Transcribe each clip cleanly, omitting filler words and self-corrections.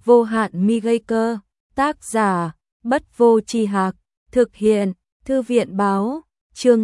vô hạn mi gây cơ, tác giả, Bất Vô Tri Hạc, thực hiện, Thư viện báo, chương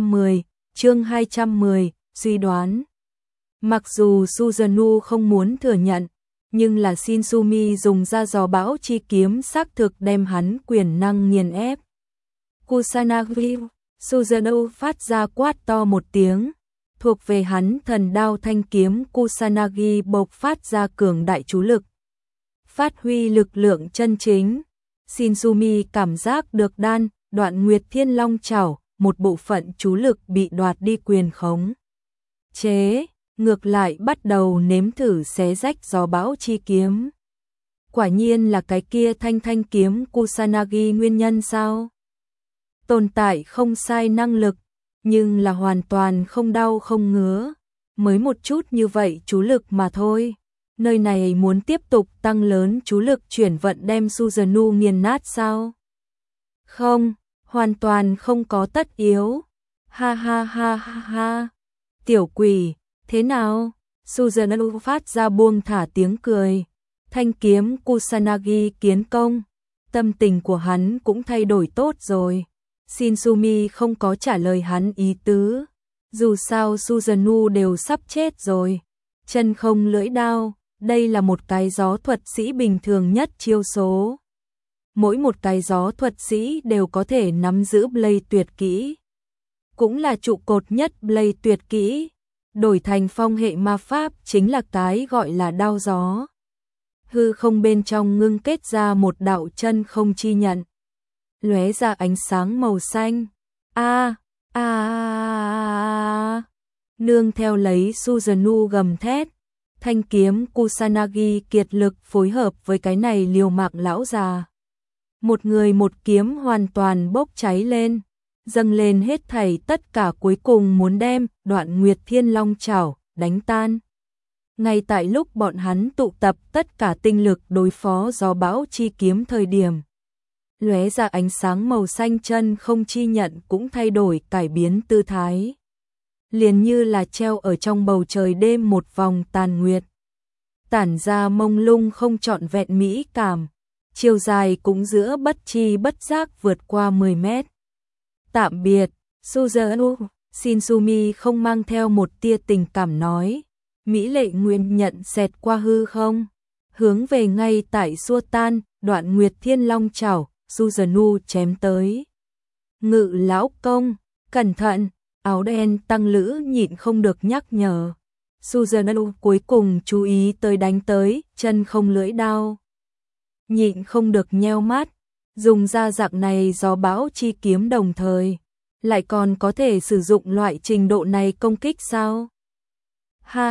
210, suy đoán. Mặc dù Suzuno không muốn thừa nhận, nhưng là Shinsumi dùng ra gió bão chi kiếm xác thực đem hắn quyền năng nghiền ép. Kusanagi, Suzuno phát ra quát to một tiếng, thuộc về hắn thần đao thanh kiếm Kusanagi bộc phát ra cường đại chú lực. Phát huy lực lượng chân chính, Shinsumi cảm giác được Đoạn Nguyệt Thiên Long Chảo, một bộ phận chú lực bị đoạt đi quyền khống chế, ngược lại bắt đầu nếm thử xé rách gió bão chi kiếm. Quả nhiên là cái kia thanh kiếm Kusanagi nguyên nhân sao? Tồn tại không sai năng lực, nhưng là hoàn toàn không đau không ngứa, mới một chút như vậy chú lực mà thôi. Nơi này muốn tiếp tục tăng lớn chú lực chuyển vận đem Suzuno nghiền nát sao? Không, hoàn toàn không có tất yếu. Ha ha ha ha ha. Tiểu quỷ, thế nào? Suzuno phát ra buông thả tiếng cười. Thanh kiếm Kusanagi kiến công. Tâm tình của hắn cũng thay đổi tốt rồi. Shinsumi không có trả lời hắn ý tứ. Dù sao Suzuno đều sắp chết rồi. Chân không lưỡi đao, đây là một cái gió thuật sĩ bình thường nhất chiêu số. Mỗi một cái gió thuật sĩ đều có thể nắm giữ Blade tuyệt kỹ. Cũng là trụ cột nhất Blade tuyệt kỹ. Đổi thành phong hệ ma pháp chính là cái gọi là đao gió. Hư không bên trong ngưng kết ra một đạo chân không chi nhận. Lóe ra ánh sáng màu xanh. Nương theo lấy Suzuno gầm thét. Thanh kiếm Kusanagi kiệt lực phối hợp với cái này liều mạng lão già. Một người một kiếm hoàn toàn bốc cháy lên, dâng lên hết thảy tất cả cuối cùng muốn đem Đoạn Nguyệt Thiên Long Chảo đánh tan. Ngay tại lúc bọn hắn tụ tập tất cả tinh lực đối phó gió bão chi kiếm thời điểm, lóe ra ánh sáng màu xanh chân không chi nhận cũng thay đổi cải biến tư thái. Liền như là treo ở trong bầu trời đêm một vòng tàn nguyệt. Tản ra mông lung không trọn vẹn mỹ cảm, chiều dài cũng giữa bất chi bất giác vượt qua 10 mét. Tạm biệt, Suzuno, Shinsumi không mang theo một tia tình cảm nói. Mỹ lệ nguyên nhận xẹt qua hư không, hướng về ngay tại xua tan, Đoạn Nguyệt Thiên Long Chảo, Suzuno chém tới. Ngự lão công, cẩn thận, áo đen tăng lữ nhịn không được nhắc nhở. Suzuno cuối cùng chú ý tới đánh tới, chân không lưỡi đao. Nhịn không được nheo mắt, dùng ra dạng này gió bão chi kiếm đồng thời. Lại còn có thể sử dụng loại trình độ này công kích sao? Ha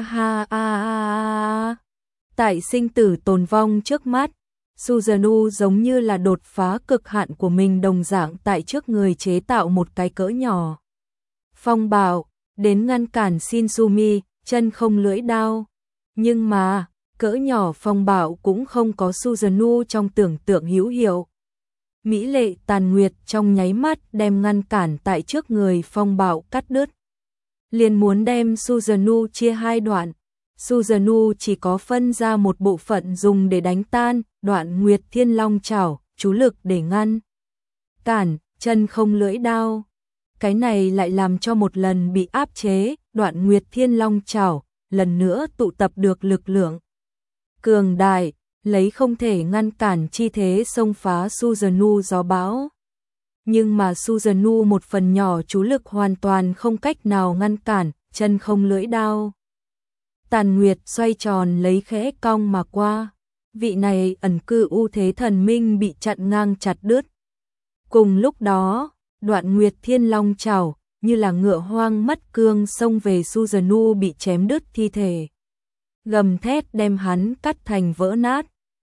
ha. Tại sinh tử tồn vong trước mắt, Suzuno giống như là đột phá cực hạn của mình đồng dạng tại trước người chế tạo một cái cỡ nhỏ. Phong bạo, đến ngăn cản Shinsumi, chân không lưỡi đao. Nhưng mà, cỡ nhỏ phong bạo cũng không có Suzuno trong tưởng tượng hữu hiệu. Mỹ lệ tàn nguyệt trong nháy mắt đem ngăn cản tại trước người phong bạo cắt đứt. Liền muốn đem Suzuno chia hai đoạn. Suzuno chỉ có phân ra một bộ phận dùng để đánh tan Đoạn Nguyệt Thiên Long Chảo, chú lực để ngăn cản, chân không lưỡi đao. Cái này lại làm cho một lần bị áp chế, Đoạn Nguyệt Thiên Long Chảo, lần nữa tụ tập được lực lượng cường đại, lấy không thể ngăn cản chi thế xông phá Suzuno gió bão. Nhưng mà Suzuno một phần nhỏ chú lực hoàn toàn không cách nào ngăn cản, chân không lưỡi đao. Tàn Nguyệt xoay tròn lấy khẽ cong mà qua. Vị này ẩn cư ưu thế thần minh bị chặn ngang chặt đứt. Cùng lúc đó, Đoạn Nguyệt Thiên Long Chảo, như là ngựa hoang mất cương xông về Suzuno bị chém đứt thi thể. Gầm thét đem hắn cắt thành vỡ nát.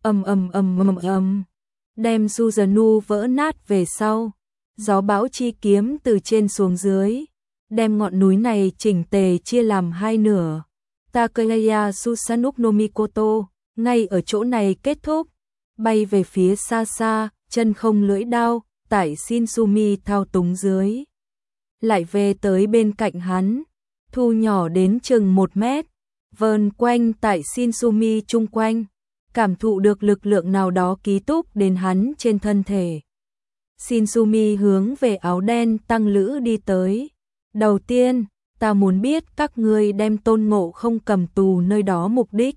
Đem Suzuno vỡ nát về sau. Gió bão chi kiếm từ trên xuống dưới, đem ngọn núi này chỉnh tề chia làm hai nửa. Takeya Susanoo no Mikoto, ngay ở chỗ này kết thúc, bay về phía xa xa, chân không lưỡi đao, tại Shinsumi thao túng dưới. Lại về tới bên cạnh hắn, thu nhỏ đến chừng 1 mét, vờn quanh tại Shinsumi chung quanh, cảm thụ được lực lượng nào đó ký túc đến hắn trên thân thể. Shinsumi hướng về áo đen tăng lữ đi tới. Đầu tiên, ta muốn biết các ngươi đem Tôn Ngộ Không cầm tù nơi đó mục đích.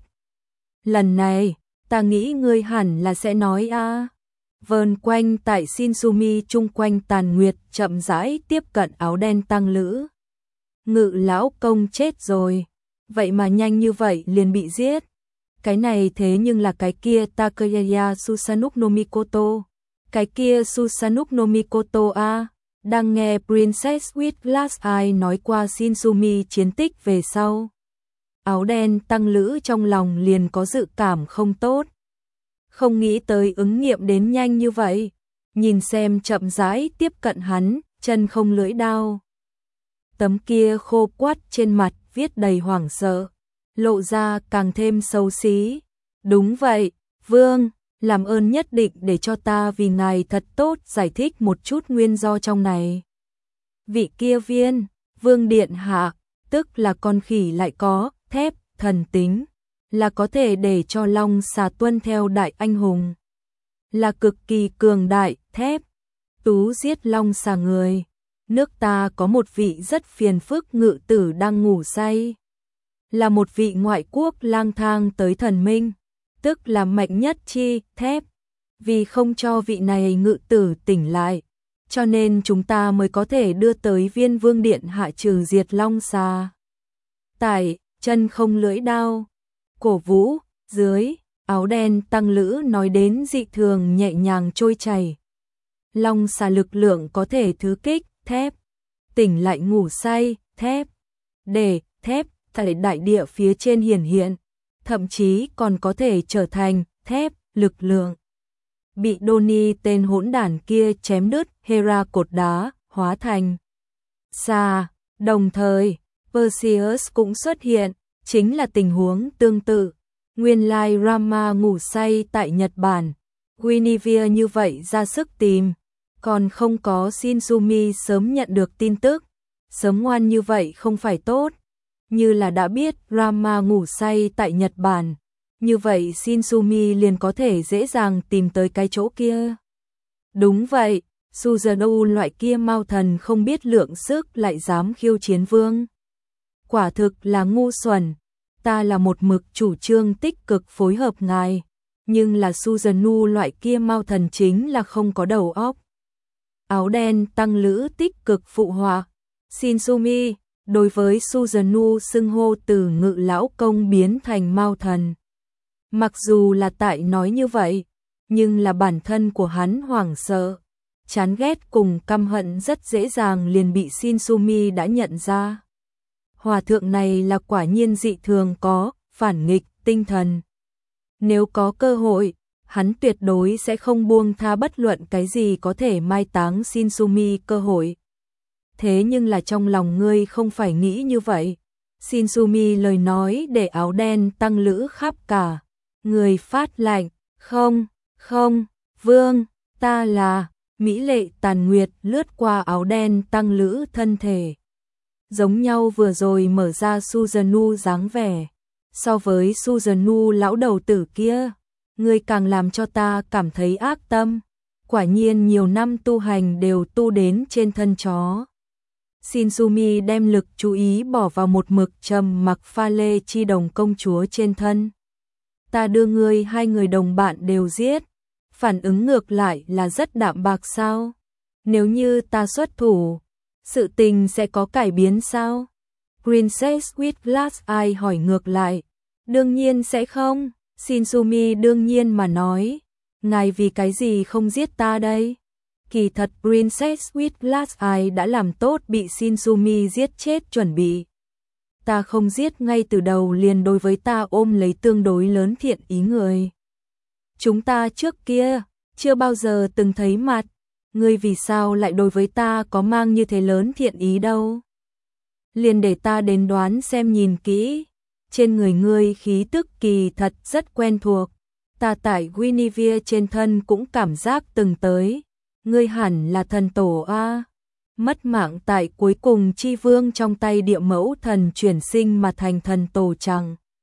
Lần này, ta nghĩ ngươi hẳn là sẽ nói a. Vờn quanh tại Shinsumi chung quanh Tàn Nguyệt chậm rãi tiếp cận áo đen tăng lữ. Ngự lão công chết rồi, vậy mà nhanh như vậy liền bị giết. Cái này thế nhưng là cái kia Takayaya Susanoo no Mikoto. Cái kia Susanoo no Mikoto a. Đang nghe Princess with Glass Eye nói qua Shinsumi chiến tích về sau. Áo đen tăng lữ trong lòng liền có dự cảm không tốt. Không nghĩ tới ứng nghiệm đến nhanh như vậy. Nhìn xem chậm rãi tiếp cận hắn, chân không lưỡi đao. Tấm kia khô quắt trên mặt viết đầy hoảng sợ, lộ ra càng thêm xấu xí. Đúng vậy, Vương, làm ơn nhất định để cho ta vì ngài thật tốt giải thích một chút nguyên do trong này. Vị kia viên, Vương Điện Hạ, tức là con khỉ lại có thép thần tính, là có thể để cho Long Xà tuân theo đại anh hùng. Là cực kỳ cường đại, thép, tú giết Long Xà người. Nước ta có một vị rất phiền phức ngự tử đang ngủ say. Là một vị ngoại quốc lang thang tới thần minh, tức là mạnh nhất chi, thép. Vì không cho vị này ngự tử tỉnh lại, cho nên chúng ta mới có thể đưa tới viên Vương Điện Hạ trừ diệt Long Xà. Tại, chân không lưỡi đao, cổ vũ, dưới, áo đen tăng lữ nói đến dị thường nhẹ nhàng trôi chảy. Long Xà lực lượng có thể thứ kích, thép, tỉnh lại ngủ say, thép, để, thép, tại đại địa phía trên hiển hiện, thậm chí còn có thể trở thành, thép, lực lượng. Bị Donnie tên hỗn đản kia chém đứt, Hera cột đá, hóa thành xà, đồng thời, Perseus cũng xuất hiện, chính là tình huống tương tự. Nguyên lai Rama ngủ say tại Nhật Bản, Guinevere như vậy ra sức tìm. Còn không có Shinsumi sớm nhận được tin tức, sớm ngoan như vậy không phải tốt. Như là đã biết Rama ngủ say tại Nhật Bản, như vậy Shinsumi liền có thể dễ dàng tìm tới cái chỗ kia. Đúng vậy, Susanoo loại kia mau thần không biết lượng sức lại dám khiêu chiến vương. Quả thực là ngu xuẩn, ta là một mực chủ trương tích cực phối hợp ngài, nhưng là Susanoo loại kia mau thần chính là không có đầu óc. Áo đen tăng lữ tích cực phụ họa. Shinsumi, đối với Susanoo xưng hô từ ngự lão công biến thành mau thần. Mặc dù là tại nói như vậy, nhưng là bản thân của hắn hoảng sợ, chán ghét cùng căm hận rất dễ dàng liền bị Shinsumi đã nhận ra. Hòa thượng này là quả nhiên dị thường có phản nghịch tinh thần. Nếu có cơ hội, hắn tuyệt đối sẽ không buông tha bất luận cái gì có thể mai táng Shinsumi cơ hội. Thế nhưng là trong lòng ngươi không phải nghĩ như vậy. Shinsumi lời nói để áo đen tăng lữ khắp cả. Người phát lạnh, không, không, vương, ta là, mỹ lệ Tàn Nguyệt lướt qua áo đen tăng lữ thân thể. Giống nhau vừa rồi mở ra Susanoo dáng vẻ. So với Susanoo lão đầu tử kia, ngươi càng làm cho ta cảm thấy ác tâm. Quả nhiên nhiều năm tu hành đều tu đến trên thân chó. Shinsumi đem lực chú ý bỏ vào một mực trầm mặc pha lê chi đồng công chúa trên thân. Ta đưa ngươi hai người đồng bạn đều giết. Phản ứng ngược lại là rất đạm bạc sao? Nếu như ta xuất thủ, sự tình sẽ có cải biến sao? Princess with Glass Eye hỏi ngược lại. Đương nhiên sẽ không. Shinsumi đương nhiên mà nói. Ngài vì cái gì không giết ta đây? Kỳ thật Princess with Glass Eye đã làm tốt bị Shinsumi giết chết chuẩn bị. Ta không giết ngay từ đầu liền đối với ta ôm lấy tương đối lớn thiện ý người. Chúng ta trước kia chưa bao giờ từng thấy mặt, ngươi vì sao lại đối với ta có mang như thế lớn thiện ý đâu? Liền để ta đến đoán xem nhìn kỹ, trên người ngươi khí tức kỳ thật rất quen thuộc, ta tại Guinevere trên thân cũng cảm giác từng tới, ngươi hẳn là thần tổ a. Mất mạng tại cuối cùng chi vương trong tay địa mẫu thần chuyển sinh mà thành thần tổ chẳng.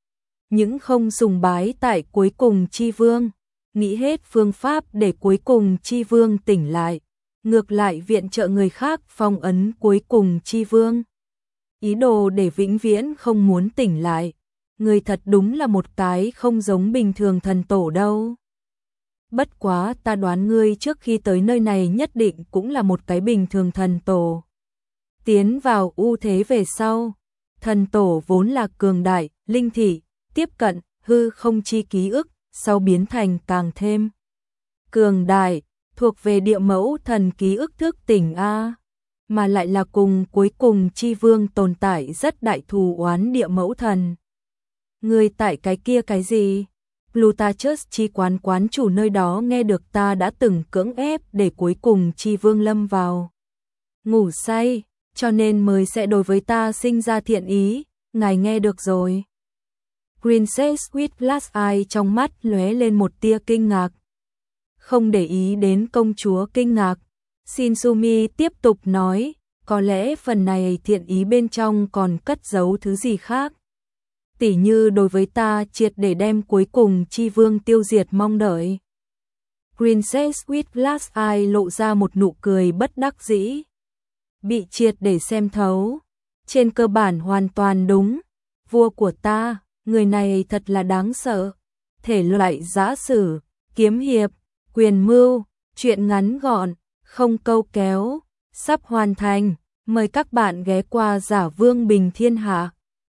những không sùng bái tại cuối cùng Chi Vương, nghĩ hết phương pháp để cuối cùng Chi Vương tỉnh lại, ngược lại viện trợ người khác phong ấn cuối cùng Chi Vương. Ý đồ để vĩnh viễn không muốn tỉnh lại, người thật đúng là một cái không giống bình thường thần tổ đâu. Bất quá ta đoán ngươi trước khi tới nơi này nhất định cũng là một cái bình thường thần tổ. Tiến vào ưu thế về sau, thần tổ vốn là cường đại, linh thị, tiếp cận, hư không chi ký ức, sau biến thành càng thêm cường đại, thuộc về địa mẫu thần ký ức thức tỉnh A, mà lại là cùng cuối cùng Chi Vương tồn tại rất đại thù oán địa mẫu thần. Người tại cái kia cái gì? Plutachus chi quán chủ nơi đó nghe được ta đã từng cưỡng ép để cuối cùng Chi Vương lâm vào ngủ say, cho nên mới sẽ đối với ta sinh ra thiện ý, ngài nghe được rồi. Princess with Glass Eye trong mắt lóe lên một tia kinh ngạc. Không để ý đến công chúa kinh ngạc, Shinsumi tiếp tục nói, có lẽ phần này thiện ý bên trong còn cất giấu thứ gì khác. Tỉ như đối với ta triệt để đem cuối cùng Chi Vương tiêu diệt mong đợi. Princess with Glass Eye lộ ra một nụ cười bất đắc dĩ. Bị triệt để xem thấu. Trên cơ bản hoàn toàn đúng. Vua của ta, người này thật là đáng sợ. Thể loại giã sử, kiếm hiệp, quyền mưu, chuyện ngắn gọn, không câu kéo, sắp hoàn thành. Mời các bạn ghé qua Giả Vương Bình Thiên Hạ.